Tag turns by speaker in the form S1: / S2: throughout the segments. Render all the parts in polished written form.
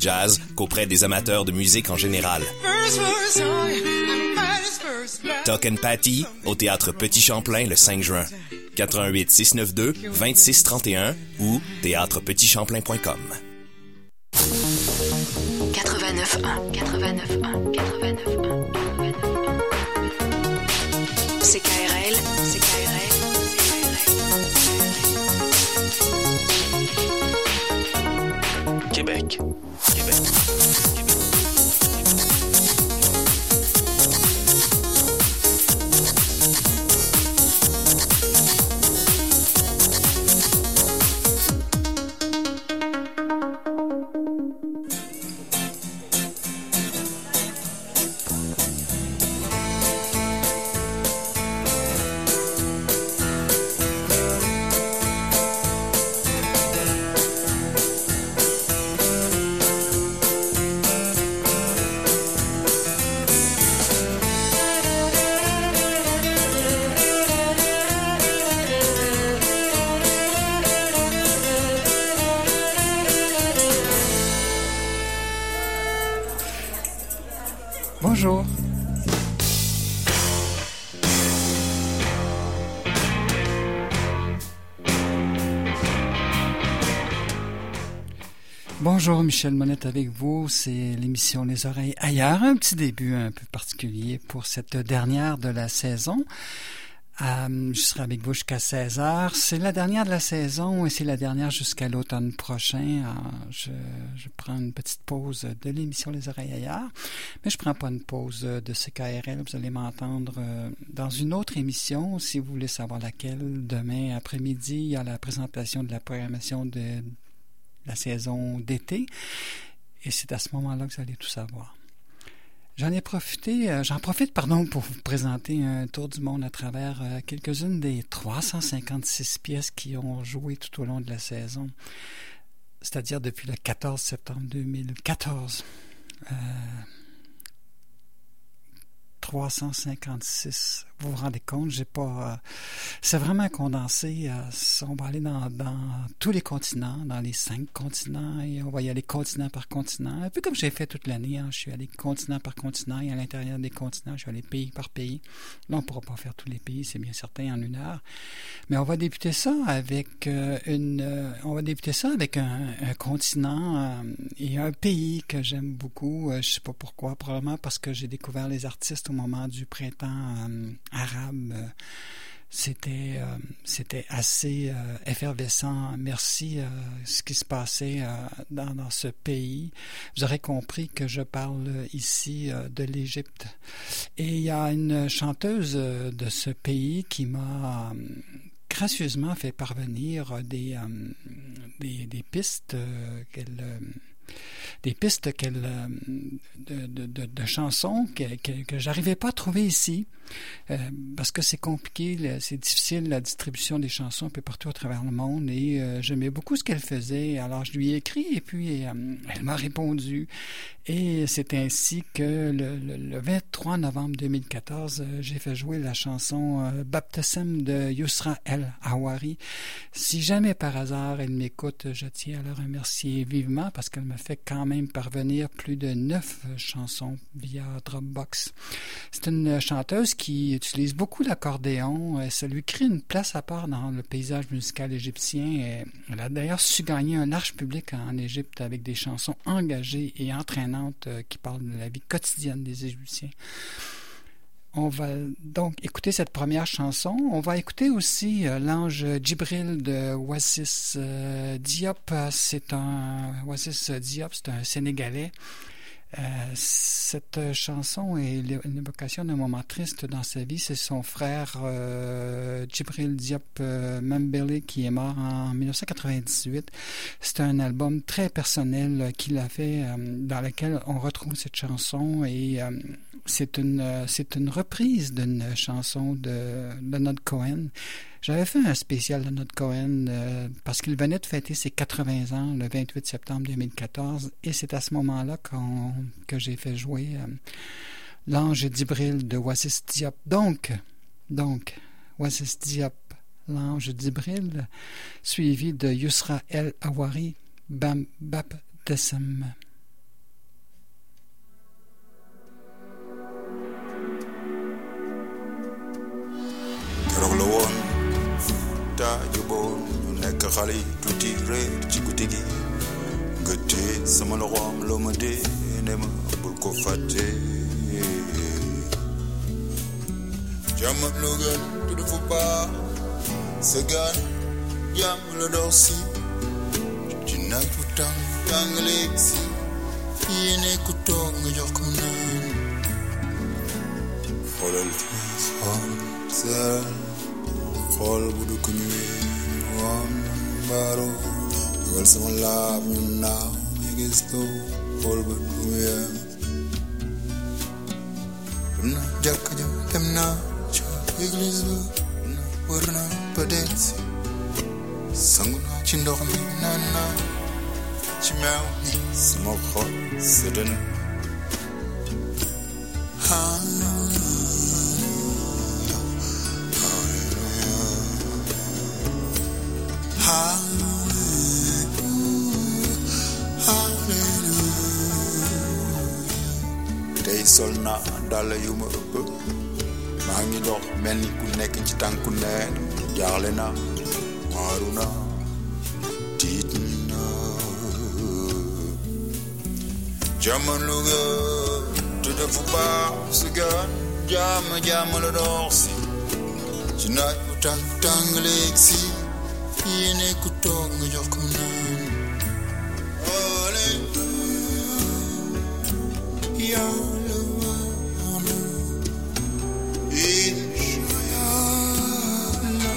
S1: jazz qu'auprès des amateurs de musique en général. Talk and Patty au Théâtre Petit Champlain le 5 juin. 88 692 26 31 ou théâtrepetitchamplain.com.
S2: 89.1 CKRL
S3: Québec.
S4: Bonjour. Bonjour, Michel Monette avec vous. C'est l'émission Les Oreilles ailleurs. Un petit début un peu particulier pour cette dernière de la saison. Je serai avec vous jusqu'à 16h. C'est la dernière de la saison et c'est la dernière jusqu'à l'automne prochain. Je prends une petite pause de l'émission Les Oreilles ailleurs, mais je prends pas une pause de CKRL. Vous allez m'entendre dans une autre émission, si vous voulez savoir laquelle. Demain après-midi, il y a la présentation de la programmation de la saison d'été et c'est à ce moment-là que vous allez tout savoir. J'en profite pour vous présenter un tour du monde à travers quelques-unes des 356 pièces qui ont joué tout au long de la saison, c'est-à-dire depuis le 14 septembre 2014. 356. Vous vous rendez compte, c'est vraiment condensé. On va aller dans tous les continents, dans les 5 continents, et on va y aller continent par continent. Un peu comme j'ai fait toute l'année. Je suis allé continent par continent, et à l'intérieur des continents, je suis allé pays par pays. Là, on ne pourra pas faire tous les pays, c'est bien certain, en une heure. Mais on va débuter ça avec un continent et un pays que j'aime beaucoup. Je ne sais pas pourquoi, probablement parce que j'ai découvert les artistes au moment du printemps arabe. C'était assez effervescent. Merci ce qui se passait dans ce pays. Vous aurez compris que je parle ici de l'Égypte. Et il y a une chanteuse de ce pays qui m'a gracieusement fait parvenir des pistes de chansons que j'arrivais pas à trouver ici parce que c'est compliqué, c'est difficile la distribution des chansons un peu partout à travers le monde et j'aimais beaucoup ce qu'elle faisait. Alors je lui ai écrit et puis elle m'a répondu et c'est ainsi que le 23 novembre 2014 j'ai fait jouer la chanson Baptême de Yousra El Hawari. Si jamais par hasard elle m'écoute, je tiens à la remercier vivement parce qu'elle me fait quand même parvenir plus de 9 chansons via Dropbox. C'est une chanteuse qui utilise beaucoup l'accordéon. Ça lui crée une place à part dans le paysage musical égyptien. Elle a d'ailleurs su gagner un large public en Égypte avec des chansons engagées et entraînantes qui parlent de la vie quotidienne des Égyptiens. On va donc écouter cette première chanson. On va écouter aussi l'ange Djibril de Oasis Diop. Oasis Diop, c'est un Sénégalais. Cette chanson est l'évocation d'un moment triste dans sa vie. C'est son frère Djibril Diop Mambélé qui est mort en 1998. C'est un album très personnel qu'il a fait dans lequel on retrouve cette chanson et c'est une reprise d'une chanson de Leonard Cohen. J'avais fait un spécial de Leonard Cohen parce qu'il venait de fêter ses 80 ans le 28 septembre 2014 et c'est à ce moment-là que j'ai fait jouer l'ange Djibril de Oasis Diop. Donc, Oasis Diop, l'ange Djibril, suivi de Yousra El Hawari, Baptême.
S2: sama loxoom loo ma dee ne ma bul ko fàtte jàmm ak lu gën te dafa baax sa gaan jàmm la dox si ci naaj bu tàng léeg si yéene ku toog nga jox ko naan xoolal xool sa xool bu du ko ñëwee woon mbaaro dugal sama laab ñu naaw ñu gis ko xool ba du mu yem dem na jàkka ja dem na ca église ba dem na wër na ba del si sangu na ci ndox mi naan naa ci meew mi sama xol sedd na tey sol na dàll yu ma ëpp maa ngi dox mel ni ku nekk ci tànku neen jaaxle na waaru na tiit na jamono ga te dafa baax si gaan jàmm la dox si ci naaj bu tàng léeg si yéene ku toog nga jox ko naan ole yàlla waana insha yàlla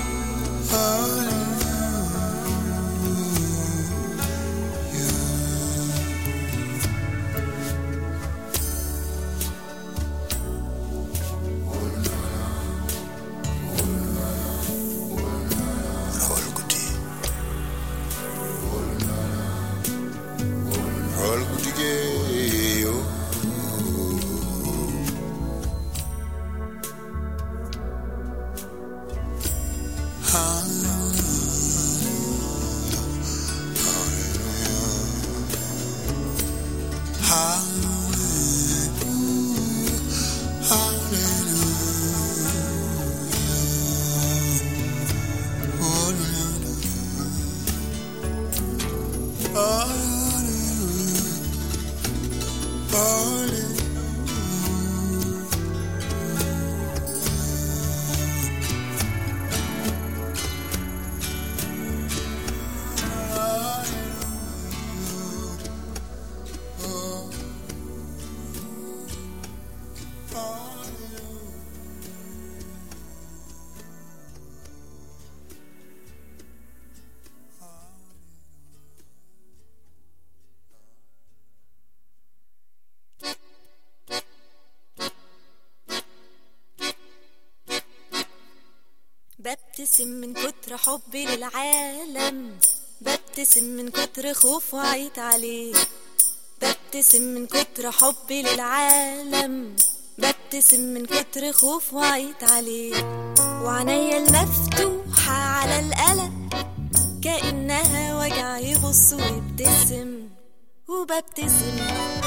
S3: ببتسم من كتر حبي للعالم ببتسم من كتر خوف وعيت عليه ببتسم من كتر حبي للعالم ببتسم من كتر خوف وعيت عليه وعنيا المفتوحة على القلم كأنها وجع يبص ويبتسم وببتسم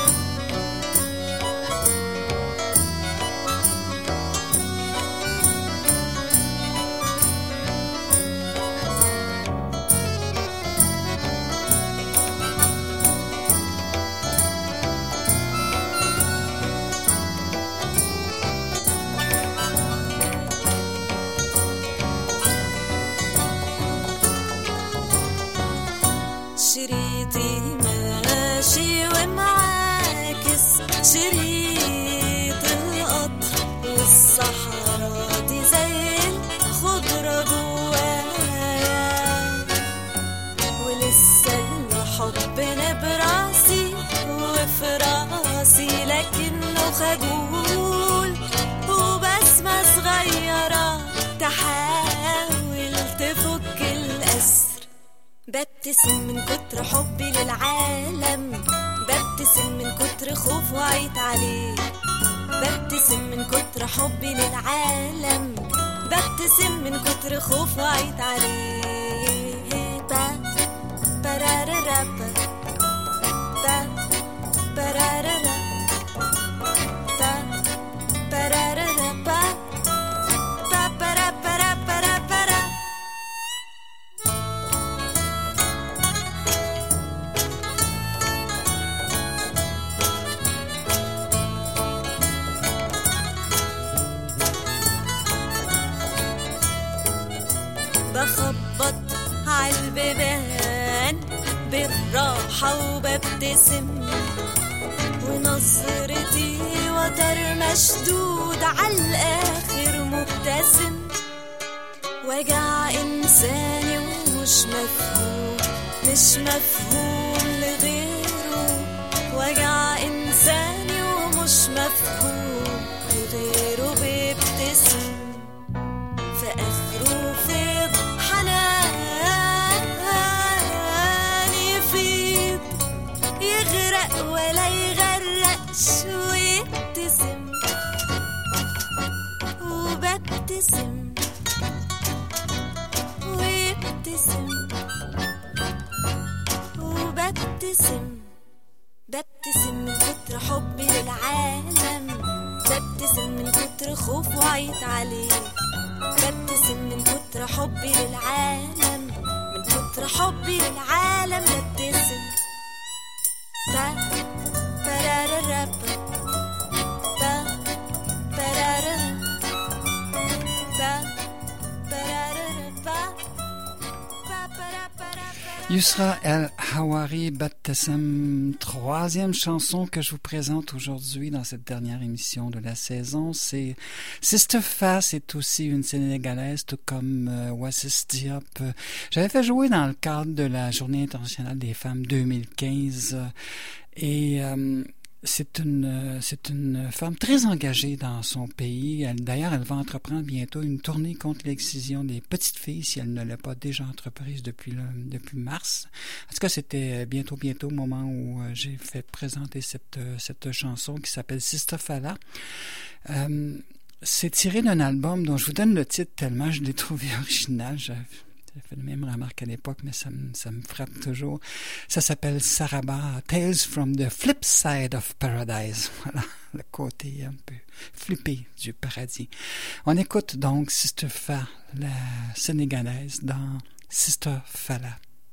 S3: شريطي ماشي ومعاكس شريط القطر والصحراء دي زي الخضرة جوايا ولسه الحب براسي وفي راسي لكنه خجول وبسمة صغيرة تحاول تفك الأسر ببتسم من كتر حبي للعالم ببتسم من كتر خوف وعيت عليه ببتسم من كتر حبي للعالم ببتسم من كتر خوف وعيت عليه با برارارا با برارارا با برارارا با برا برا برا برا فرحة وببتسم ونظرتي وتر مشدود عالآخر مبتسم وجع إنساني ومش مفهوم مش مفهوم لغيره وجع إنساني ومش مفهوم لغيره بيبتسم في آخره فيض حنان يفيض يغرق ولا يغرقش ويبتسم وببتسم ويبتسم وببتسم ببتسم من كتر حبي للعالم ببتسم من كتر خوف وعيت عليه ببتسم من كتر حبي للعالم من كتر حبي للعالم ببتسم با برارارا با برارارا با برارارا با
S4: Yusra El Hawari Battesem, troisième chanson que je vous présente aujourd'hui dans cette dernière émission de la saison. C'est Sister Fa, c'est aussi une Sénégalaise, tout comme Oasis Diop. J'avais fait jouer dans le cadre de la Journée internationale des femmes 2015 et c'est une femme très engagée dans son pays. D'ailleurs, elle va entreprendre bientôt une tournée contre l'excision des petites filles, si elle ne l'a pas déjà entreprise depuis mars. En tout cas, c'était bientôt au moment où j'ai fait présenter cette chanson qui s'appelle Sister Fala. C'est tiré d'un album dont je vous donne le titre tellement je l'ai trouvé original. J'ai fait la même remarque à l'époque, mais ça me frappe toujours. Ça s'appelle Saraba, Tales from the Flip Side of Paradise. Voilà, le côté un peu flippé du paradis. On écoute donc Sister Fa, la Sénégalaise, dans Sister Fala.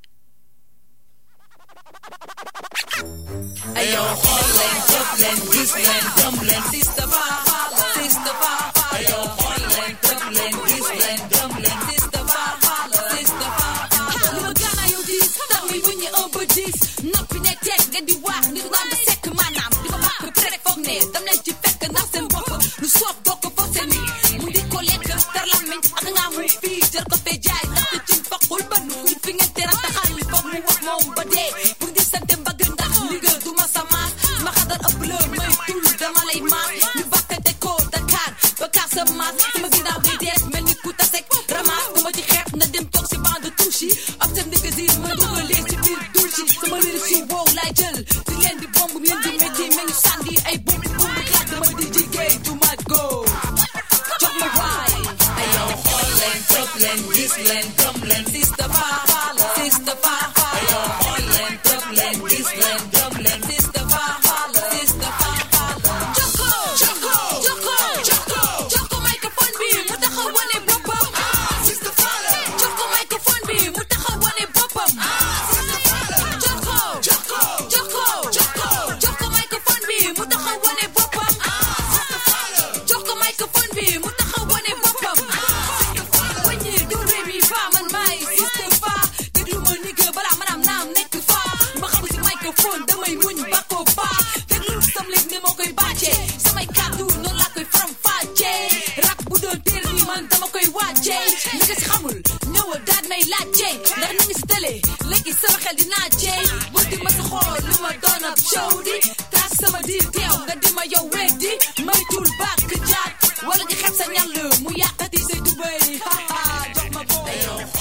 S5: Ayo, Holland, Dublin, Gisland, Dublin, Sister Fa, Sister Fa. Ayo, Holland, Dublin, Gisland, Dublin, Sister Fa. Noppi ne teg nga di wax nit naan da sekk maanaam di ko bàkk prek foog ne dam leen ci fekk ndax seen bopp lu soob doo ko forcé ni mu di ko lekk tar lamiñ ak nga mu fii jër ko fee jaay ndax te ci foqul ba ñu fi ngeen teral taxal li foog mu wax moom ba dee pour di sante mbagg ndax liggéey du ma sa maas ma xadar ëpp la may tul dama lay maas ñu bàkkante ko Dakar ba kaar sa maas sama ginnaaw day dees mel ni ku tasek ramaas ku ma ci xeex na dem toog si bande touche yi ab sam ni gazine ma dugalee ci biir sama lyrics yi wow laay jël di leen di bomb ngeen di métti mel ni sànni ay bomb class dama di jigéen du ma go jox ma waay ayo Holland Dublin Gisland Dublin Sister Fa Sister Fa ayo Holland Dublin Gisland Dublin Sister Fa Sister Fa Joko microphone bi mu taxaw wane boppam Sister Fa Joko microphone bi mu taxaw wane boppam Joko microphone bi mu taxaw wane boppam Joko microphone bi mu taxaw wane boppam wañi du réewi fa man maay Sister Fa déglu ma nigga balaa manam naam nekk fa ma xam si microphone damay muñ bako fa déglu sam lig ni moo koy bàccee samay kàddu noonu laa koy faram fàccee rap bu doon téer bi man dama koy wàccee li nga si xamul ñëwal daal may laajtee ndax na ngi si télé léegi sama xel di naajee bu di ma sa xool lu ma doon ab show di taas sama diir teew nga di ma yow weddi may tul bàkk jaat wala nga xeeb sa ñàll mu yàqati say tubéy jox ma booy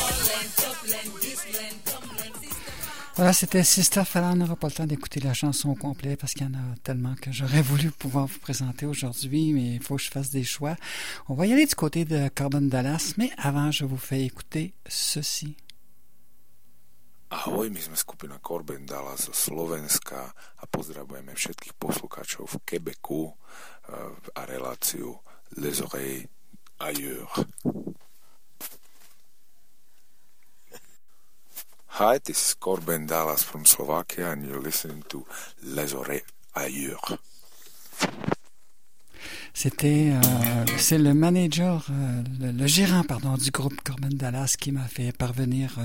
S4: Voilà, c'était Sister Fala. On n'aura pas le temps d'écouter la chanson au complet parce qu'il y en a tellement que j'aurais voulu pouvoir vous présenter aujourd'hui, mais il faut que je fasse des choix. On va y aller du côté de Carbon Dallas, mais avant, je vous fais écouter ceci.
S6: Ahoj, my sme skupina Carbon Dallas zo Slovenska a pozdravujeme všetkých poslucháčov v Quebecu a reláciu Les Oreilles Ailleurs. Hi, this is Carbon Dallas from Slovakia and you're listening to Les Oreilles Ailleurs.
S4: C'est le manager, le gérant, pardon, du groupe Corbin Dallas qui m'a fait parvenir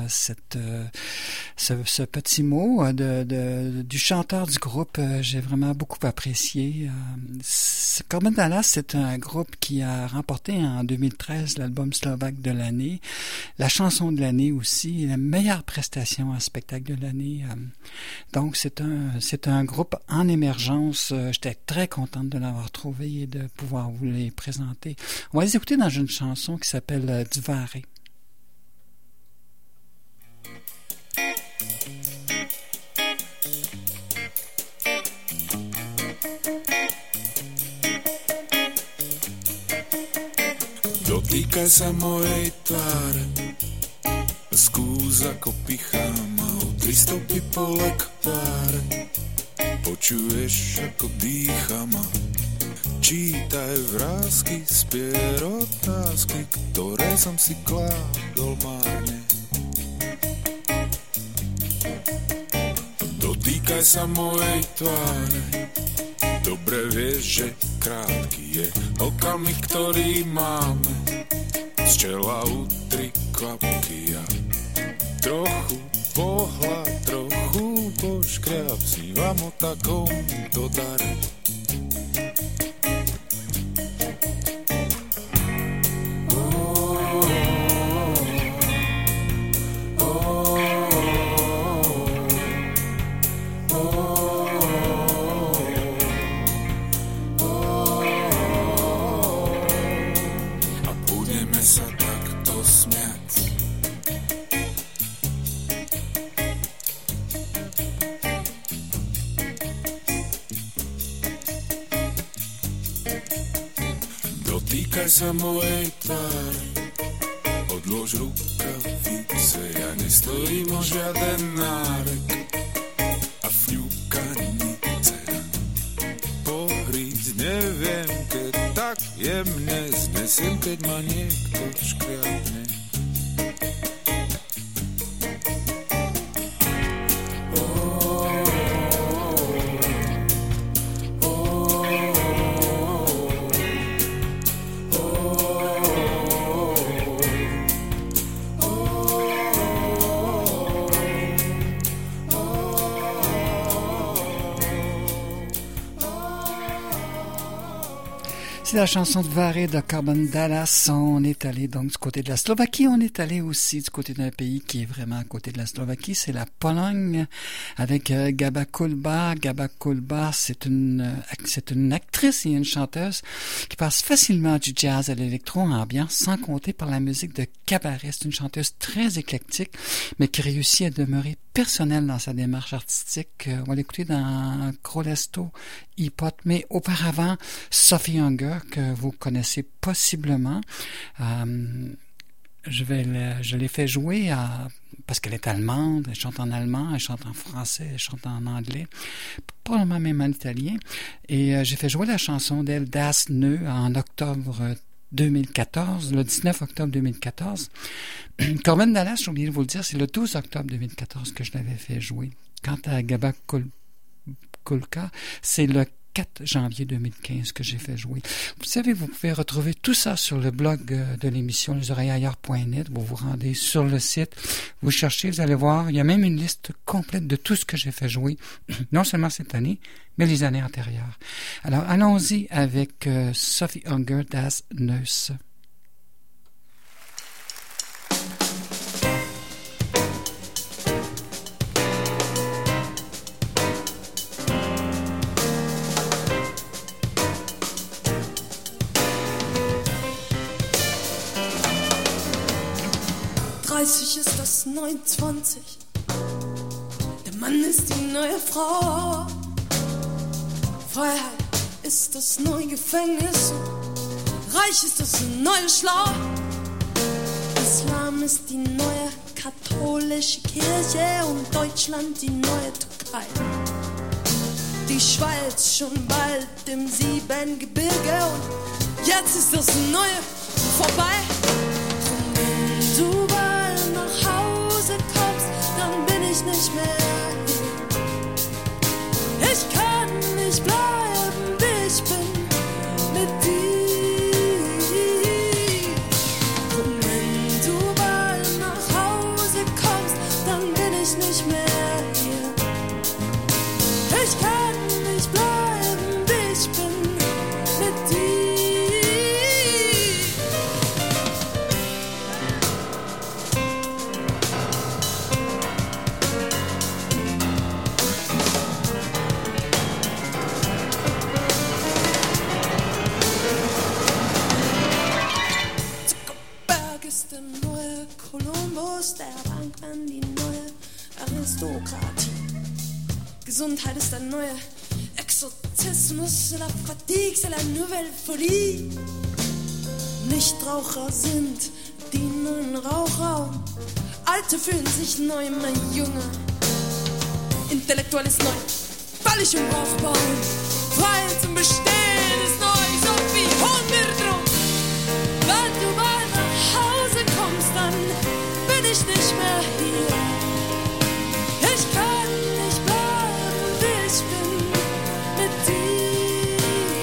S4: ce petit mot du chanteur du groupe. J'ai vraiment beaucoup apprécié. Corbin Dallas, c'est un groupe qui a remporté en 2013 l'album slovaque de l'année, la chanson de l'année aussi, et la meilleure prestation en spectacle de l'année. Donc c'est un groupe en émergence. J'étais très contente de l'avoir trouvé et de pouvoir vous les présenter. On va les écouter dans une chanson qui s'appelle Dvare.
S6: Dotýkaj sa mojej tváre, skús ako pichám a utri stopy po lektáre. Počuješ ako dýcham a čítaj vrásky, spier otázky, ktoré som si kládol márne. Dotýkaj sa mojej tváre, dobre vieš, že krátky je okamih, ktorý máme. Z čela utri kvapky a trochu pohľad, trochu poškriap, snívam o takomto dare. Dotýkaj sa mojej tváre, odlož rukavice, ja nestojím o žiaden nárek a fňukanice. Pohríť neviem, keď tak jemne znesiem, keď ma niekto škriapne.
S4: C'est la chanson de Dvare de Corbin Dallas. On est allé donc du côté de la Slovaquie. On est allé aussi du côté d'un pays qui est vraiment à côté de la Slovaquie. C'est la Pologne avec Gaba Kulba. Gaba Kulba, c'est une actrice et une chanteuse qui passe facilement du jazz à l'électro-ambiance sans compter par la musique de cabaret. C'est une chanteuse très éclectique mais qui réussit à demeurer personnelle dans sa démarche artistique. On va l'écouter dans Krolesto Hip-Hop, mais auparavant, Sophie Hunger, que vous connaissez possiblement. Je l'ai fait jouer parce qu'elle est allemande, elle chante en allemand, elle chante en français, elle chante en anglais, probablement même en italien. Et j'ai fait jouer la chanson d'elle, Das Nö, en octobre 2014, le 19 octobre 2014. Corbin Dallas, j'ai oublié de vous le dire, c'est le 12 octobre 2014 que je l'avais fait jouer. Quant à Gaba Kulka, c'est le 4 janvier 2015 que j'ai fait jouer. Vous savez, vous pouvez retrouver tout ça sur le blog de l'émission lesoreillesailleurs.net. Vous vous rendez sur le site, vous cherchez, vous allez voir, il y a même une liste complète de tout ce que j'ai fait jouer, non seulement cette année, mais les années antérieures. Alors, allons-y avec Sophie Hunger, Das Nös.
S7: Ist das 29. Der Mann ist die neue Frau. Freiheit ist das neue Gefängnis. Reich ist das neue Schlau. Islam ist die neue katholische Kirche und Deutschland die neue Türkei. Die Schweiz schon bald im Siebengebirge und jetzt ist das Neue vorbei. Und wenn du bald nach Hause kommst, dann bin ich nicht mehr hier. Ich kann nicht bleiben, wie ich bin mit dir. neue Exorzismus, la fatigue, c'est la nouvelle folie. Nichtraucher sind die neuen Raucher. Alte fühlen sich neu, immer jünger. Intellektuell ist neu, völlig unbrauchbar. Freiheit zum Bestehen ist neu, so wie Hunger drum. Wenn du mal nach Hause kommst, dann bin ich nicht mehr hier. Ich kann nicht bleiben, wie ich bin, mit dir.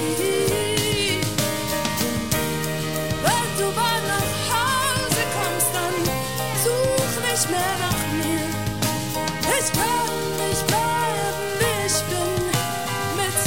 S7: Wenn du mal nach Hause kommst, dann such nicht mehr nach mir. Ich kann nicht bleiben, wie ich bin, mit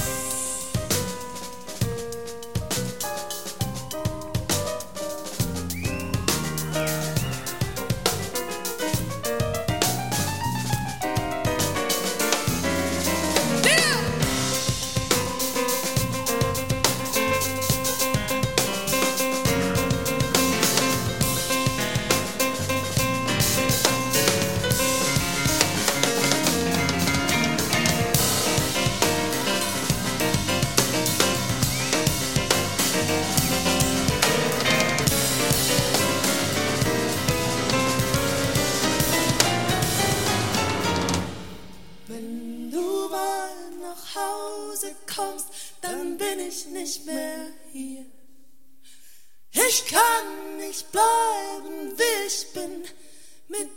S7: Wenn du mal nach Hause kommst, dann bin ich nicht mehr hier. Ich kann nicht bleiben, wie ich bin, mit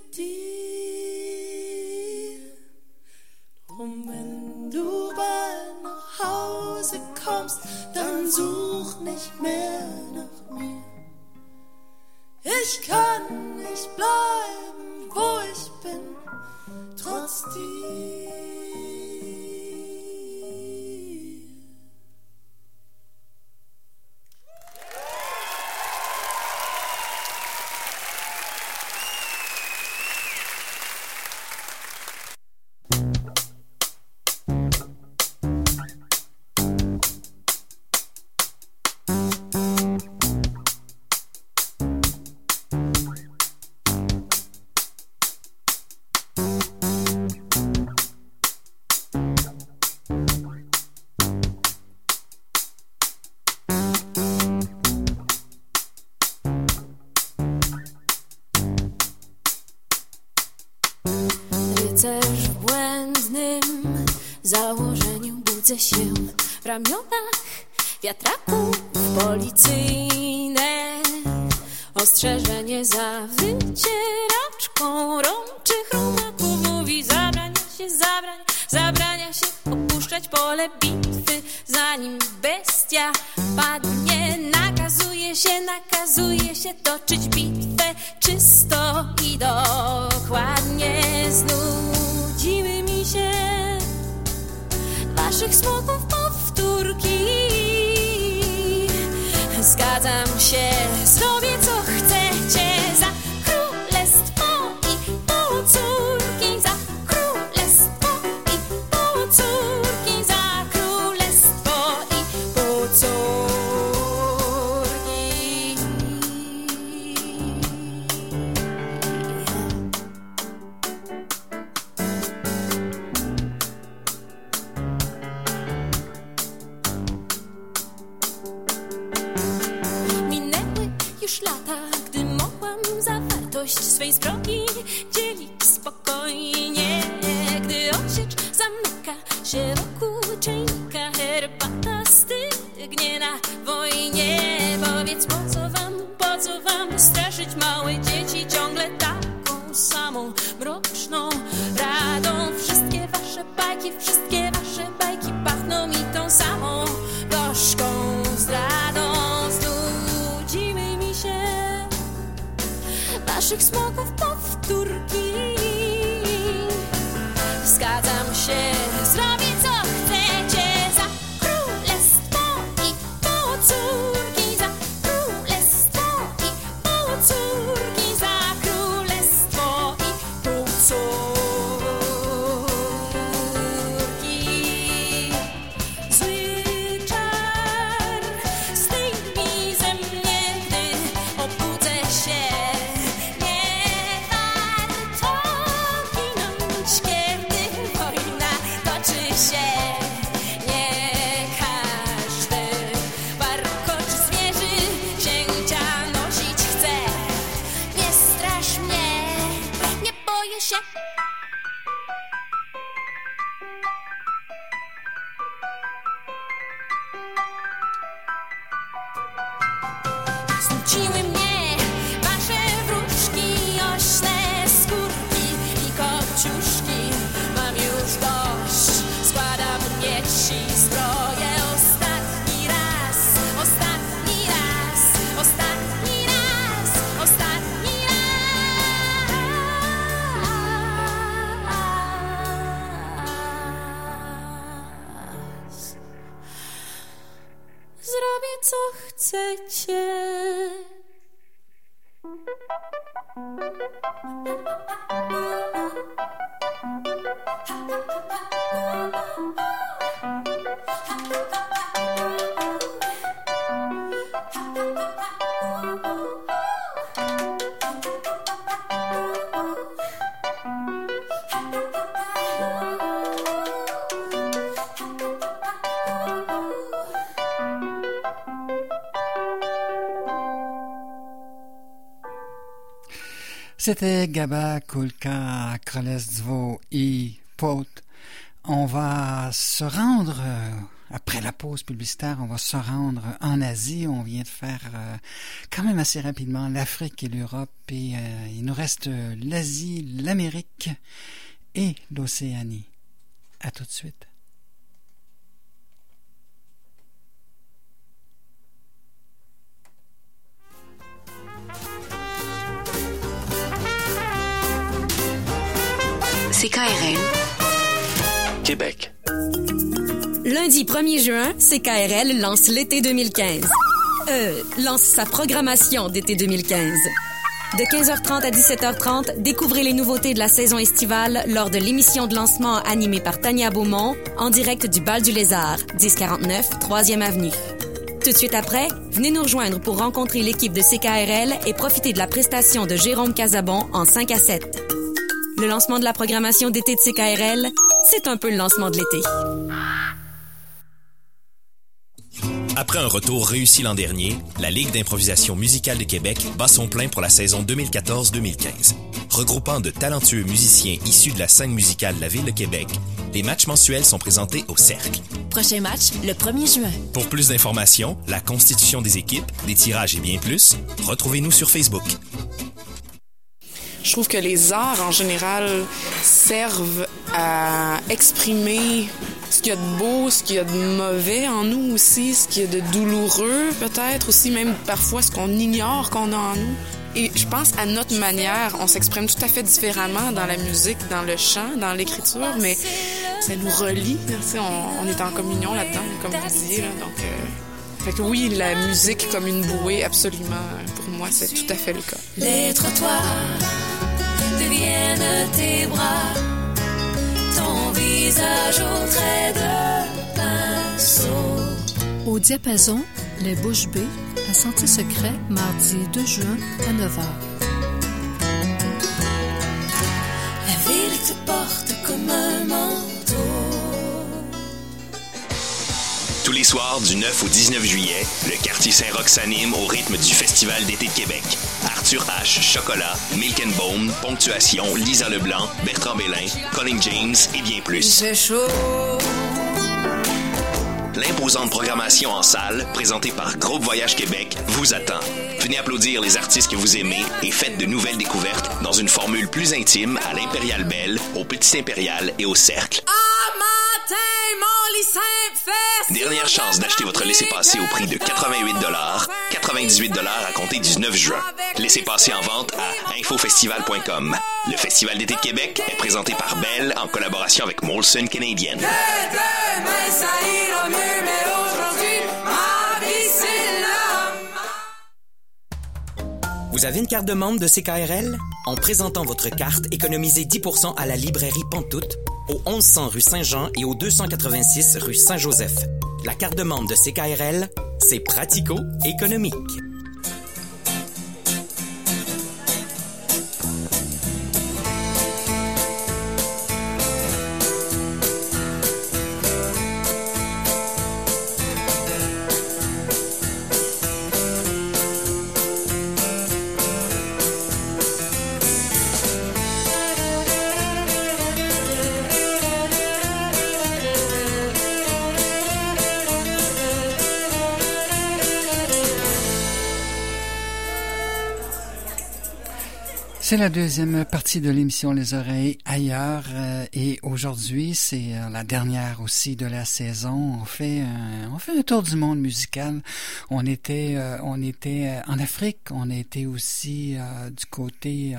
S7: dir. Drum, wenn du mal nach Hause kommst, dann such nicht mehr nach mir. Ich kann nicht bleiben, wo ich bin, trotz dir.
S3: Rycerz w błędnym założeniu budzę się w ramionach wiatraków policyjne. Ostrzeżenie za wycieraczką rączych rumaków mówi zabrania się opuszczać pole bitwy, zanim bestia padnie. Nakazuje się toczyć bitwę czysto i dokładnie. Znudziły mi się waszych smoków powtórki. Zgadzam się, zrobię co chcecie za królestwo i półcórki, za królestwo i półcórki, za królestwo i półcórki. Już lata, gdy mogłam zawartość swej zbroji dzielić spokojnie. Gdy odsiecz zamyka się wokół czajnika, herbata stygnie na wojnie. Powiedz, po co wam straszyć małe dzieci ciągle taką samą mroczną radą? Wszystkie wasze bajki pachną mi tą samą gorzką zdradą. Waszych smoków powtórki. Zgadzam się, zrobię co chcecie za królestwo i półcórki, za królestwo i półcórki, za królestwo i półcórki. Zły czar zdejmij ze mnie, gdy obudzę się. Nie cię.
S4: C'était Gaba Kulka Krolesdvo et Pot. On va se rendre, après la pause publicitaire, on va se rendre en Asie. On vient de faire quand même assez rapidement l'Afrique et l'Europe. Et il nous reste l'Asie, l'Amérique et l'Océanie. À tout de suite.
S8: CKRL Québec.
S9: Lundi 1er juin, CKRL lance l'été 2015. Lance sa programmation d'été 2015. De 15h30 à 17h30, découvrez les nouveautés de la saison estivale lors de l'émission de lancement animée par Tania Beaumont en direct du Bal du Lézard, 1049 3e Avenue. Tout de suite après, venez nous rejoindre pour rencontrer l'équipe de CKRL et profiter de la prestation de Jérôme Casabon en 5 à 7. Le lancement de la programmation d'été de CKRL, c'est un peu le lancement de l'été.
S1: Après un retour réussi l'an dernier, la Ligue d'improvisation musicale de Québec bat son plein pour la saison 2014-2015. Regroupant de talentueux musiciens issus de la scène musicale de la Ville de Québec, les matchs mensuels sont présentés au Cercle.
S8: Prochain match, le 1er juin.
S1: Pour plus d'informations, la constitution des équipes, des tirages et bien plus, retrouvez-nous sur Facebook.
S10: Je trouve que les arts, en général, servent à exprimer ce qu'il y a de beau, ce qu'il y a de mauvais en nous aussi, ce qu'il y a de douloureux peut-être aussi, même parfois ce qu'on ignore qu'on a en nous. Et je pense à notre manière, on s'exprime tout à fait différemment dans la musique, dans le chant, dans l'écriture, mais ça nous relie, on est en communion là-dedans, comme vous disiez, là, donc... Fait que oui, la musique comme une bouée, absolument, pour moi, c'est tout à fait le cas.
S3: Les trottoirs deviennent tes bras, ton visage au trait de pinceau.
S11: Au diapason, les Bouches bées, à Sentier secret, mardi 2 juin à 9h.
S3: La ville te porte comme un manteau.
S1: Tous les soirs, du 9 au 19 juillet, le quartier Saint-Roch s'anime au rythme du Festival d'été de Québec. Arthur H, Chocolat, Milk & Bone, Ponctuation, Lisa Leblanc, Bertrand Bélin, Colin James et bien plus.
S3: C'est chaud.
S1: L'imposante programmation en salle, présentée par Groupe Voyage Québec, vous attend. Venez applaudir les artistes que vous aimez et faites de nouvelles découvertes dans une formule plus intime à l'Impérial Belle, au Petit Impérial et au Cercle. Dernière chance d'acheter votre laissez-passer au prix de 88 $, 98 $ à compter du 9 juin. Laissez-passer en vente à infofestival.com. Le Festival d'été de Québec est présenté par Bell en collaboration avec Molson Canadienne.
S12: Vous avez une carte de membre de CKRL? En présentant votre carte, économisez 10% à la librairie Pantoute, au 1100 rue Saint-Jean et au 286 rue Saint-Joseph. La carte de membre de CKRL, c'est pratico-économique.
S4: C'est la deuxième partie de l'émission Les Oreilles ailleurs et aujourd'hui c'est la dernière aussi de la saison. On fait un tour du monde musical. On était en Afrique, on était aussi du côté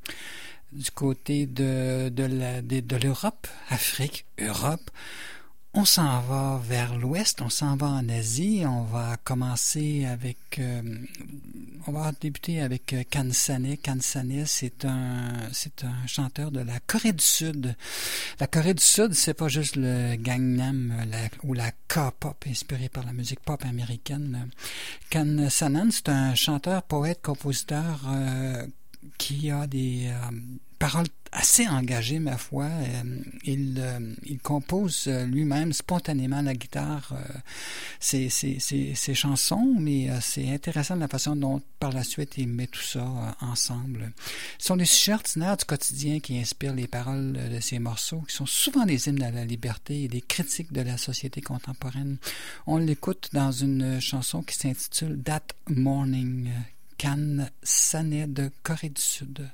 S4: de l'Europe, Afrique, Europe. On s'en va vers l'ouest, on s'en va en Asie. On va commencer avec, on va débuter avec Can Sané. Can Sané, c'est un chanteur de la Corée du Sud. La Corée du Sud, c'est pas juste le Gangnam ou la K-pop inspirée par la musique pop américaine. Can Sanan, c'est un chanteur, poète, compositeur qui a des paroles assez engagées, ma foi. Il compose lui-même spontanément à la guitare ses chansons, mais c'est intéressant de la façon dont par la suite il met tout ça ensemble. Ce sont des sujets ordinaires du quotidien qui inspirent les paroles de ces morceaux, qui sont souvent des hymnes à la liberté et des critiques de la société contemporaine. On l'écoute dans une chanson qui s'intitule That Morning. Can Sané de Corée du Sud.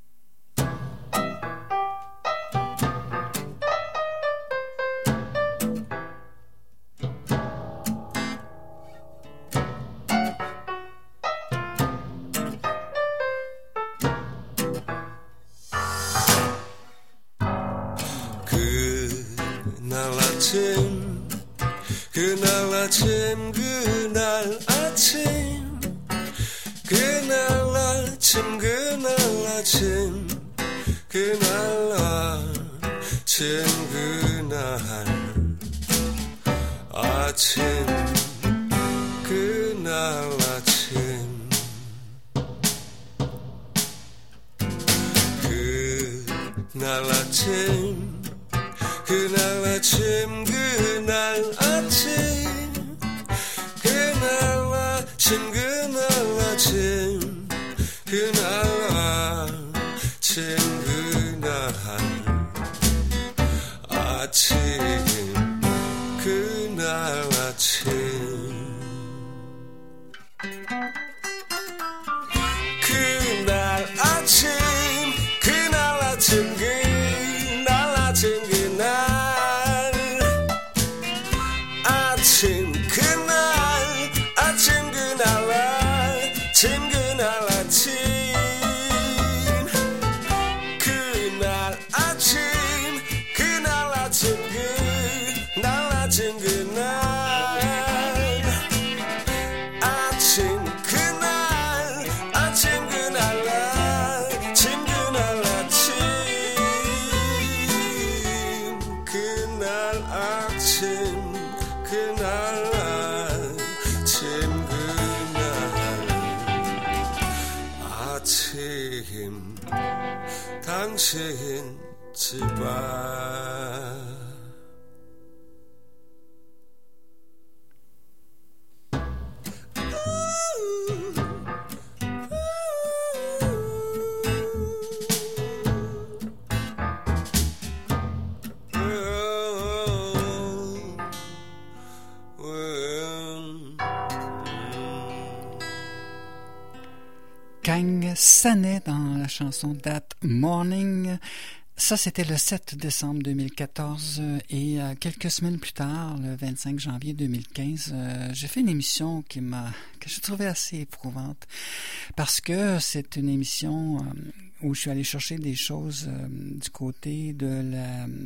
S13: 당신 집안
S4: Can Sané dans la chanson That Morning. Ça, c'était le 7 décembre 2014 et quelques semaines plus tard, le 25 janvier 2015, j'ai fait une émission que je trouvais assez éprouvante parce que c'est une émission où je suis allé chercher des choses du côté du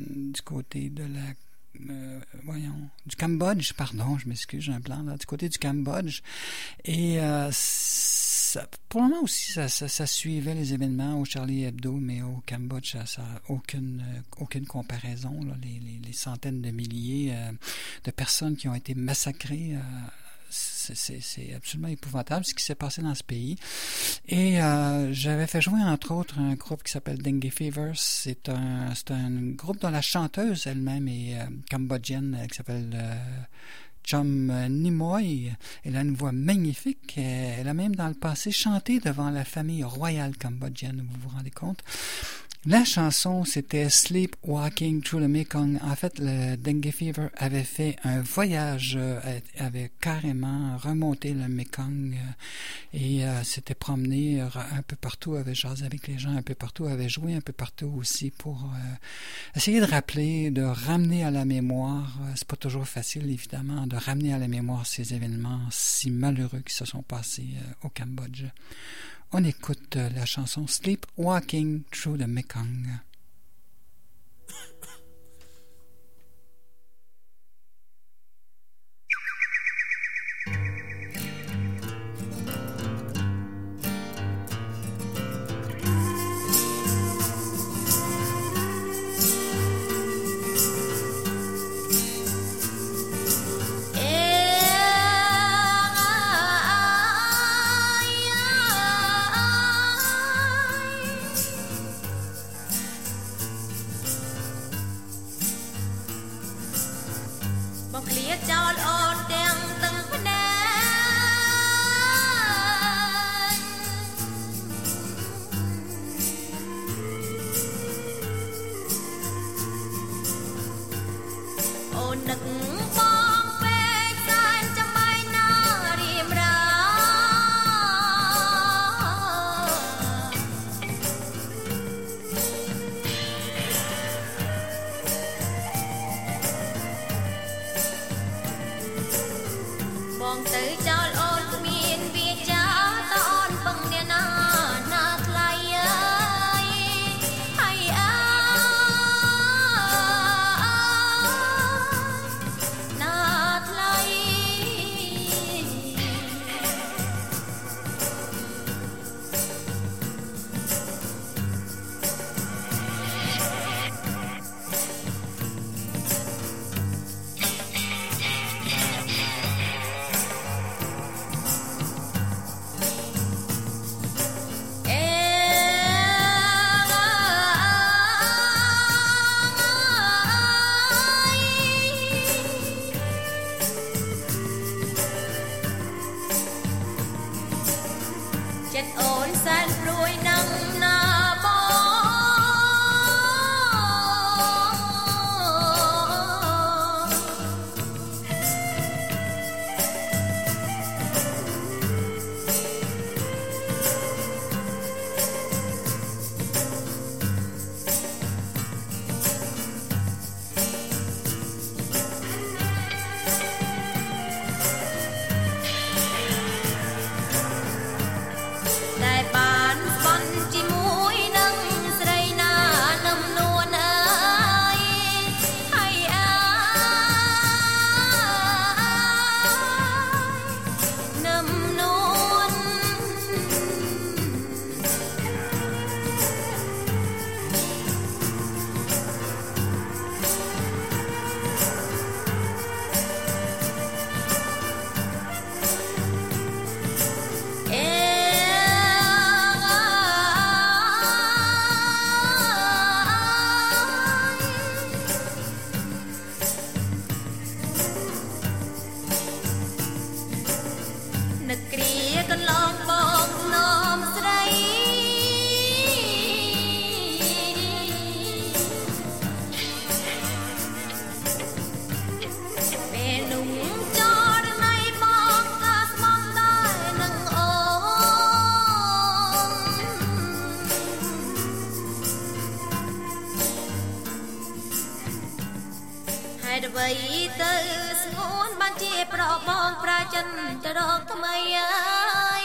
S4: Cambodge, pardon, je m'excuse, j'ai un blanc là, du côté du Cambodge et pour le moment aussi, ça suivait les événements au Charlie Hebdo, mais au Cambodge, ça n'a aucune comparaison. Là. Les centaines de milliers de personnes qui ont été massacrées, c'est absolument épouvantable ce qui s'est passé dans ce pays. Et j'avais fait jouer, entre autres, un groupe qui s'appelle Dengue Fever. C'est un groupe dont la chanteuse elle-même est cambodgienne, qui s'appelle Chom Nimoy. Elle a une voix magnifique. Elle a même dans le passé chanté devant la famille royale cambodgienne, vous vous rendez compte? La chanson, c'était Sleepwalking Through the Mekong. En fait, le Dengue Fever avait fait un voyage, avait carrément remonté le Mekong et s'était promené un peu partout, avait jasé avec les gens un peu partout, avait joué un peu partout aussi pour essayer de rappeler, de ramener à la mémoire. C'est pas toujours facile, évidemment, de ramener à la mémoire ces événements si malheureux qui se sont passés au Cambodge. On écoute la chanson Sleepwalking Through the Mekong.
S3: ចោលអូនទាំងភ្នែកអូននឹកបងពេកសែនចាំបាញ់ណារៀមរាបងទៅចោលអូនគ្មានវាចាតអូនពឹងអ្នកណាណាថ្លៃអើយហើយណាថ្លៃចិត្តអូនសែនព្រួយនឹងណាបងដែលបានស្បន់ជាមួយនឹងស្រីណានឹមនួនអើយហើយនឹមនួននឹកគ្រាកន្លងបងនោមស្រីពេលនោះចរណៃបងក៏ស្មងដែរនឹងអូនហេតុអ្វីទៅស្ងួនបានជាប្របងប្រាចិនទៅរកថ្មីអើយ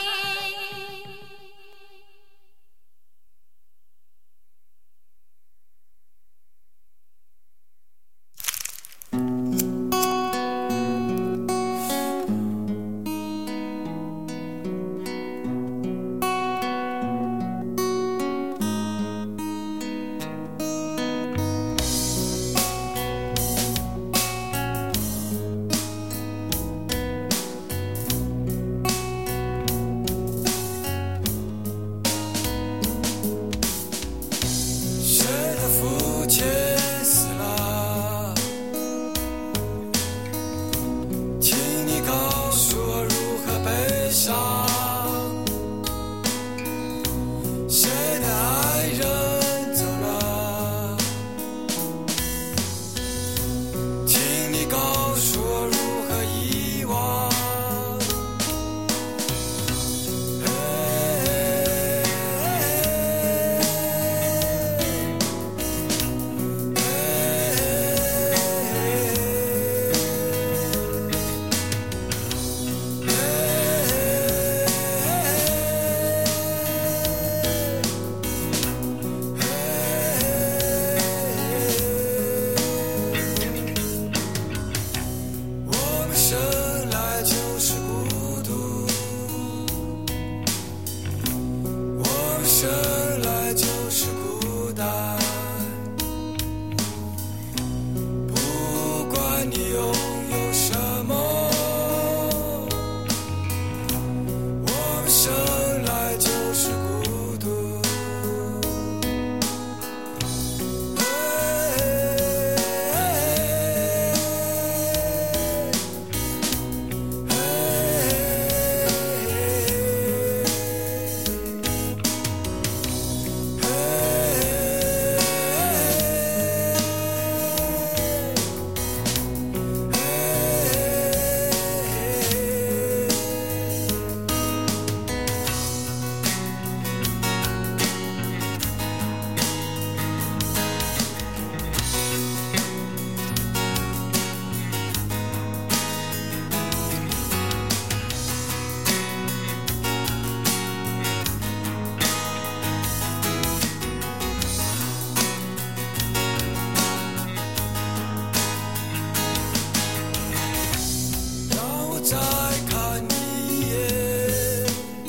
S13: 在看一眼，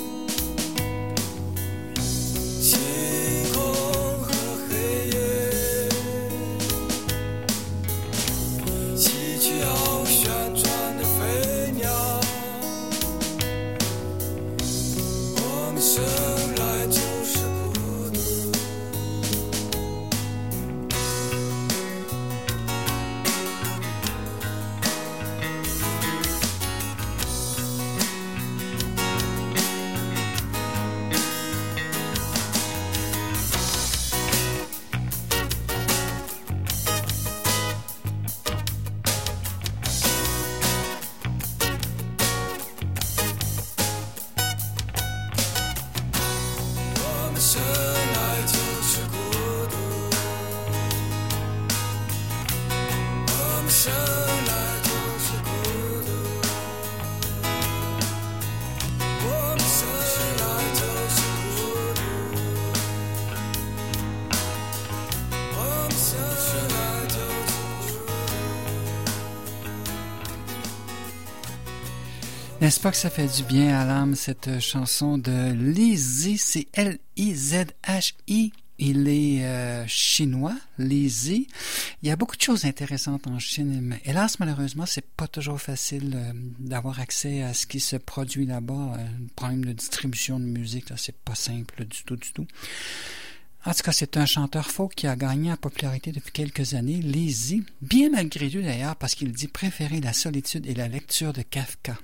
S13: 晴空和黑夜，喜剧要旋转的飞鸟，我们生来就是孤独。我们生来就是孤独，我们生来就是孤独，我们生来就是孤独，我们生来就是孤独。
S4: N'est-ce pas que ça fait du bien à l'âme, cette chanson de Lizzy, c'est L-I-Z-H-I. Il est chinois, Lizzy. Il y a beaucoup de choses intéressantes en Chine, mais hélas, malheureusement, c'est pas toujours facile d'avoir accès à ce qui se produit là-bas. Un problème de distribution de musique, là, c'est pas simple du tout, du tout. En tout cas, c'est un chanteur folk qui a gagné en popularité depuis quelques années, Lizzy, bien malgré lui d'ailleurs, parce qu'il dit préférer la solitude et la lecture de Kafka.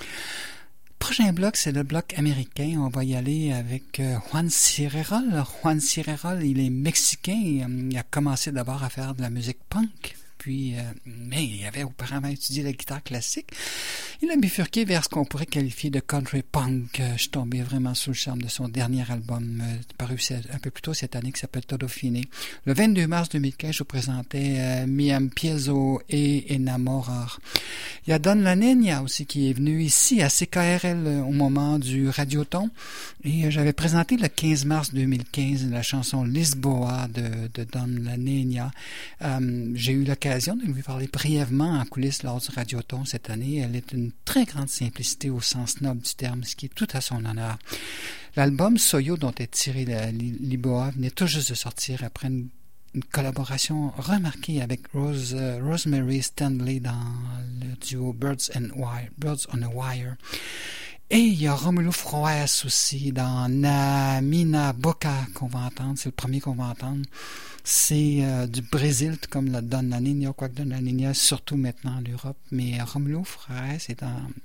S4: Prochain bloc, c'est le bloc américain. On va y aller avec Juan Cirerol. Juan Cirerol, il est mexicain. Il a commencé d'abord à faire de la musique punk. Puis, mais il avait auparavant étudié la guitare classique. Il a bifurqué vers ce qu'on pourrait qualifier de country punk. Je suis tombé vraiment sous le charme de son dernier album, paru un peu plus tôt cette année, qui s'appelle Todo Fine. Le 22 mars 2015, je vous présentais Mi Empiezo et Enamorar. Il y a Don La Niña aussi qui est venu ici à CKRL au moment du Radioton. Et j'avais présenté le 15 mars 2015 la chanson Lisboa de Don La Niña. J'ai eu l'occasion de lui parler brièvement en coulisses lors du Radioton cette année. Elle est une très grande simplicité au sens noble du terme, ce qui est tout à son honneur. L'album Soyo, dont est tiré la Lisboa, venait tout juste de sortir après une collaboration remarquée avec Rosemary Stanley dans le duo Birds on a Wire. Et il y a Romulo Froes aussi dans Na Mina Boca qu'on va entendre, c'est le premier qu'on va entendre. C'est du Brésil, tout comme la Don La Niña, quoique Don La Niña, surtout maintenant en Europe. Mais Romulo Froes est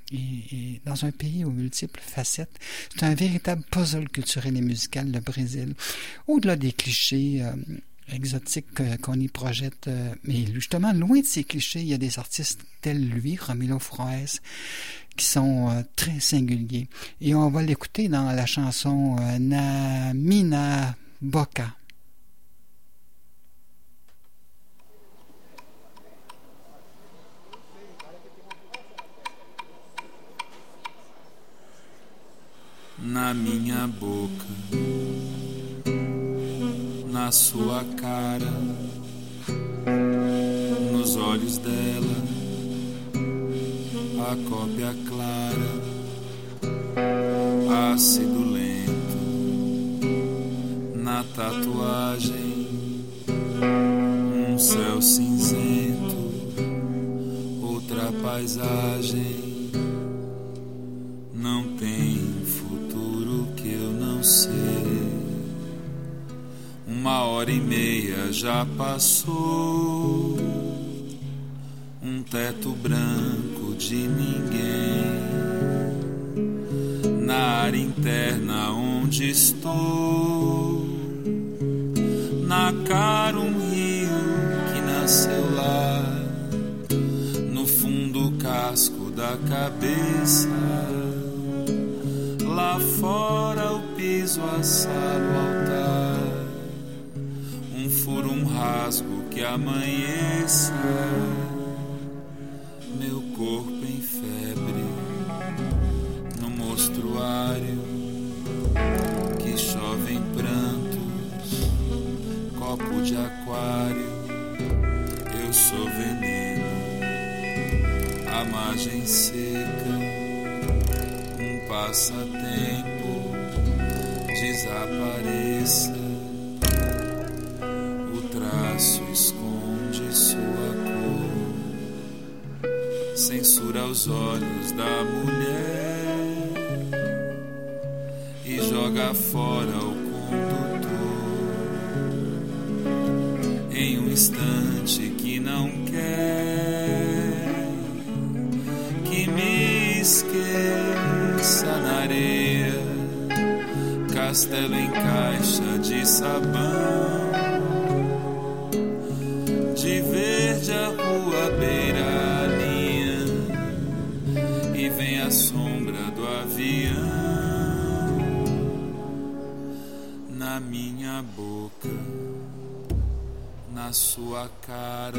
S4: dans un pays aux multiples facettes. C'est un véritable puzzle culturel et musical, le Brésil. Au-delà des clichés exotiques qu'on y projette, mais justement, loin de ces clichés, il y a des artistes tels lui, Romulo Froes, qui sont très singuliers. Et on va l'écouter dans la chanson Na Mina Boca.
S13: Na minha boca, na sua cara, nos olhos dela, a cópia clara, ácido lento, na tatuagem, céu cinzento, outra paisagem, não tem futuro que eu não sei. 1h30 já passou, teto branco de ninguém. Na área interna onde estou, na cara rio que nasceu lá, no fundo casco da cabeça. Lá fora o piso assado, o altar, furo, rasgo que amanheça. Meu corpo em febre, no mostruário, que chove em prantos, copo de aquário. Eu sou veneno, a margem seca. passatempo desapareça. O traço esconde sua cor, censura os olhos da mulher e joga fora o condutor em um instante que não quer que me esqueça na areia. Castelo em caixa de sabão, de verde a rua beira a linha, e vem a sombra do avião na minha boca, na sua cara.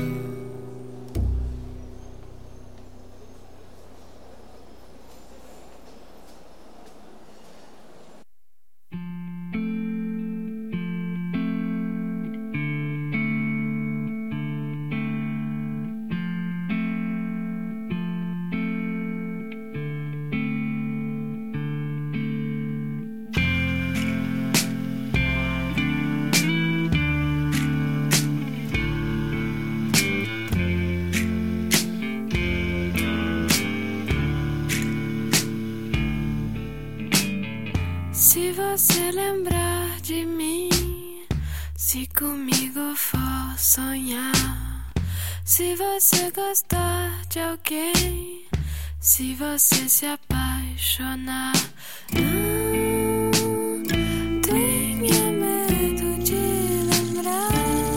S14: Se você lembrar de mim, se comigo for sonhar, se você gostar de alguém, se você se apaixonar, não tenha medo de lembrar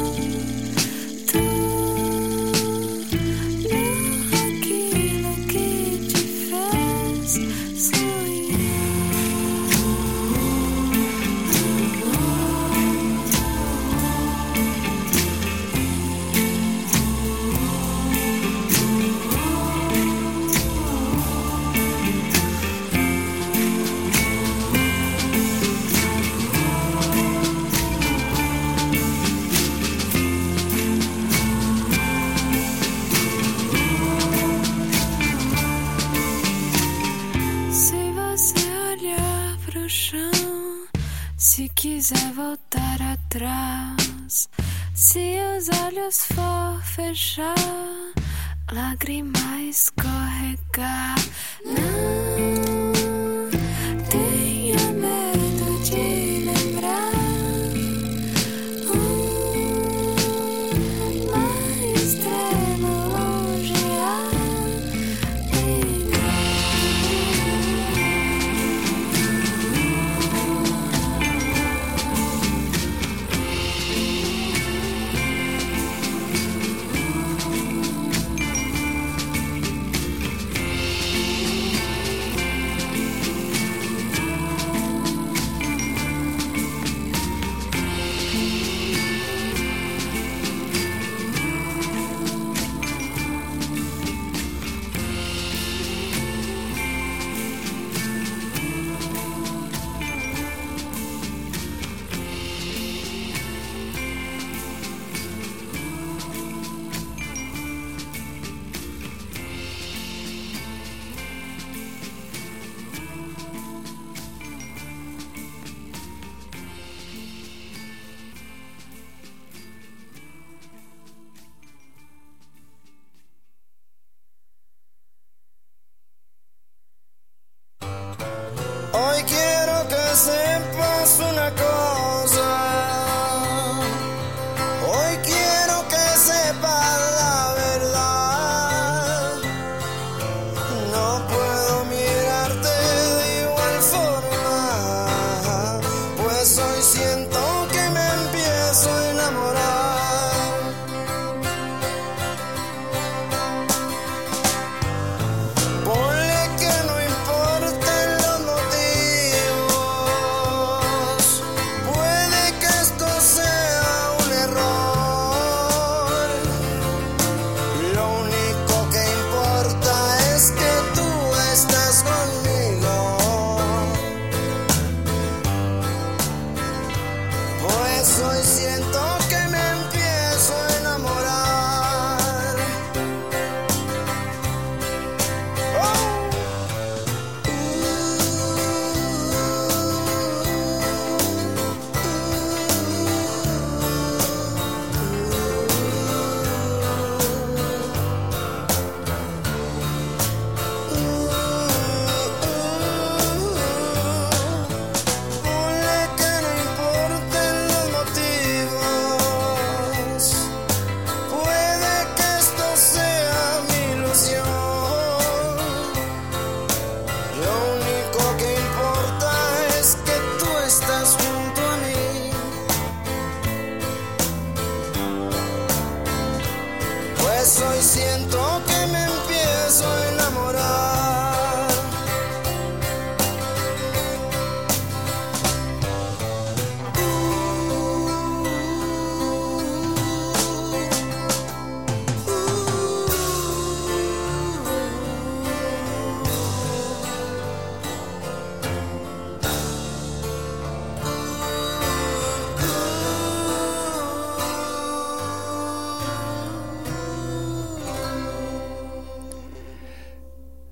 S14: tudo aquilo que te fez sonhar. Se quiser voltar atrás, se os olhos for fechar, lágrima escorregar, não tenha medo de lembrar uma estrela longe a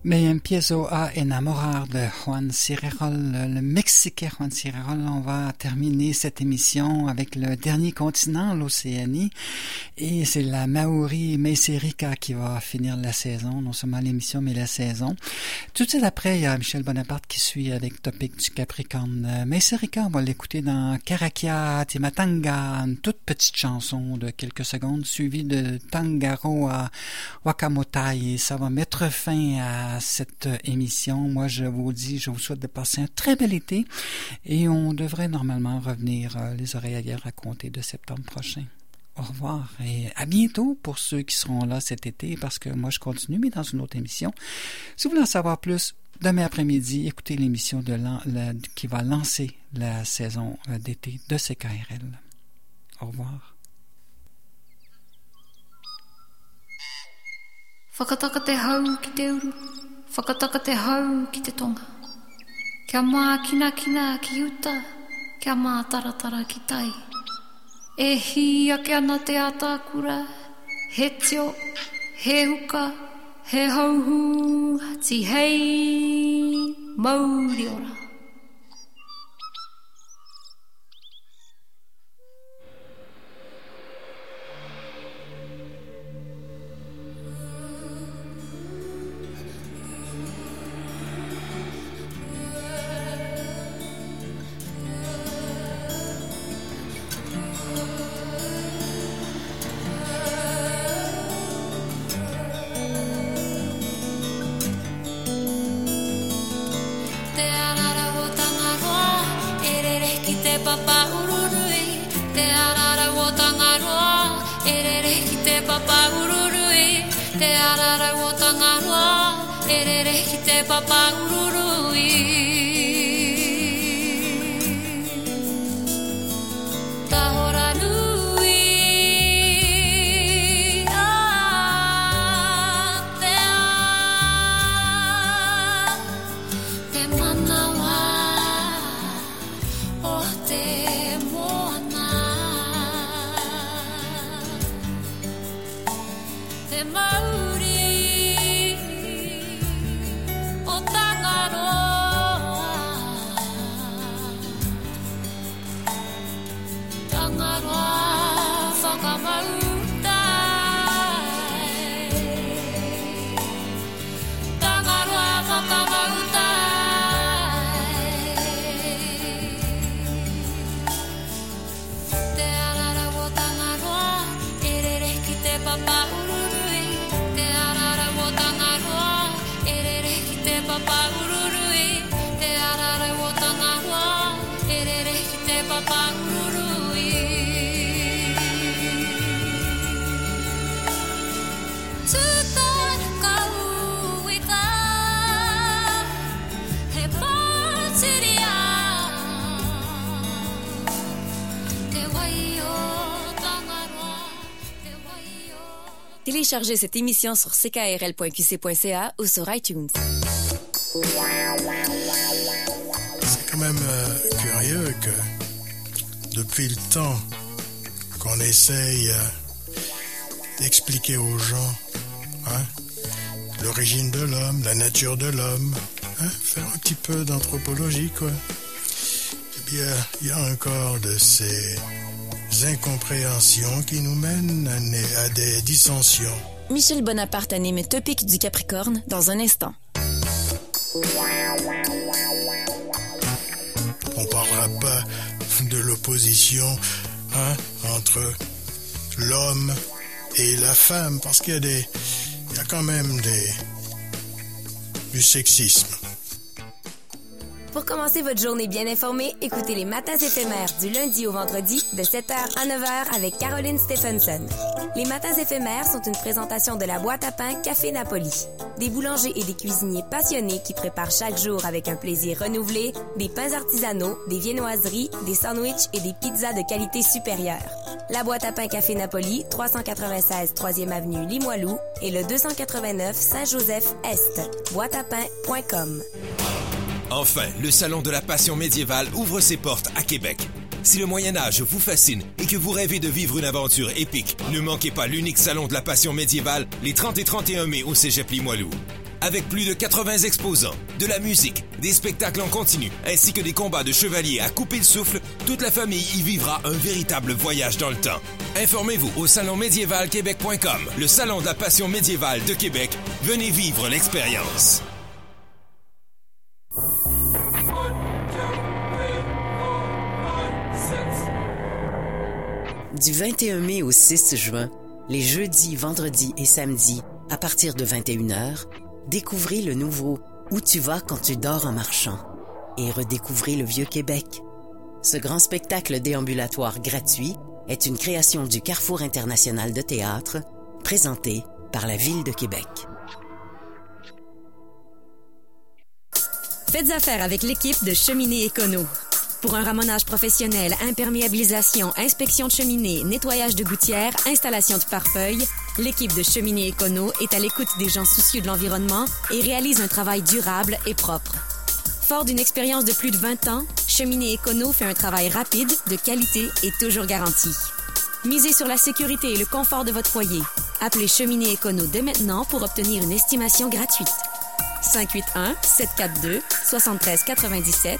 S4: Me empiezo a enamorar de Juan Cirerol, le Mexicain Juan Cirerol. On va terminer cette émission avec le dernier continent, l'Océanie, et c'est la Maori Meiserica qui va finir la saison, non seulement l'émission, mais la saison. Tout de suite après, il y a Michel Bonaparte qui suit avec Topic du Capricorne. Meiserica, on va l'écouter dans Karakia Timatanga, une toute petite chanson de quelques secondes, suivie de Tangaro à Wakamotai, et ça va mettre fin à cette émission. Moi, je vous souhaite de passer un très bel été et on devrait normalement revenir les oreilles ailleurs à compter de septembre prochain. Au revoir et à bientôt pour ceux qui seront là cet été parce que moi, je continue, mais dans une autre émission. Si vous voulez en savoir plus, demain après-midi, écoutez l'émission qui va lancer la saison d'été de CKRL. Au revoir.
S14: Whakataka te hau ki te uru, whakataka te hau ki te tonga. Kia mā kina ki uta, kia mā taratara ki tai. E hi ake ana te atakura, he tio, he huka, he hauhu, ti hei, mauri ora.
S9: Téléchargez cette émission sur ckrl.qc.ca ou sur iTunes.
S15: C'est quand même curieux que depuis le temps qu'on essaye d'expliquer aux gens l'origine de l'homme, la nature de l'homme, faire un petit peu d'anthropologie, quoi. Eh bien, il y a encore de ces incompréhensions qui nous mènent à des dissensions.
S9: Michel Bonaparte anime Topic du Capricorne dans un instant.
S15: On parlera pas de l'opposition entre l'homme et la femme parce qu'il y a quand même du sexisme.
S9: Pour commencer votre journée bien informée, écoutez les Matins éphémères du lundi au vendredi de 7h à 9h avec Caroline Stephenson. Les Matins éphémères sont une présentation de la boîte à pain Café Napoli. Des boulangers et des cuisiniers passionnés qui préparent chaque jour avec un plaisir renouvelé des pains artisanaux, des viennoiseries, des sandwichs et des pizzas de qualité supérieure. La boîte à pain Café Napoli, 396 3e avenue Limoilou et le 289 Saint-Joseph-Est. Boîteapain.com.
S1: Enfin, le Salon de la Passion médiévale ouvre ses portes à Québec. Si le Moyen-Âge vous fascine et que vous rêvez de vivre une aventure épique, ne manquez pas l'unique Salon de la Passion médiévale les 30 et 31 mai au Cégep Limoilou.
S16: avec plus de 80 exposants, de la musique, des spectacles en continu, ainsi que des combats de chevaliers à couper le souffle, toute la famille y vivra un véritable voyage dans le temps. Informez-vous au salonmédiévalquebec.com, le salon de la passion médiévale de Québec. Venez vivre l'expérience.
S17: Du 21 mai au 6 juin, les jeudis, vendredis et samedis, à partir de 21h, découvrez le nouveau « Où tu vas quand tu dors en marchant » et redécouvrez le Vieux-Québec. Ce grand spectacle déambulatoire gratuit est une création du Carrefour international de théâtre, présenté par la Ville de Québec.
S9: Faites affaire avec l'équipe de Cheminées Écono. Pour un ramonage professionnel, imperméabilisation, inspection de cheminée, nettoyage de gouttières, installation de pare-feuilles, l'équipe de Cheminées Écono est à l'écoute des gens soucieux de l'environnement et réalise un travail durable et propre. Fort d'une expérience de plus de 20 ans, Cheminées Écono fait un travail rapide, de qualité et toujours garanti. Misez sur la sécurité et le confort de votre foyer. Appelez Cheminées Écono dès maintenant pour obtenir une estimation gratuite. 581-742-7397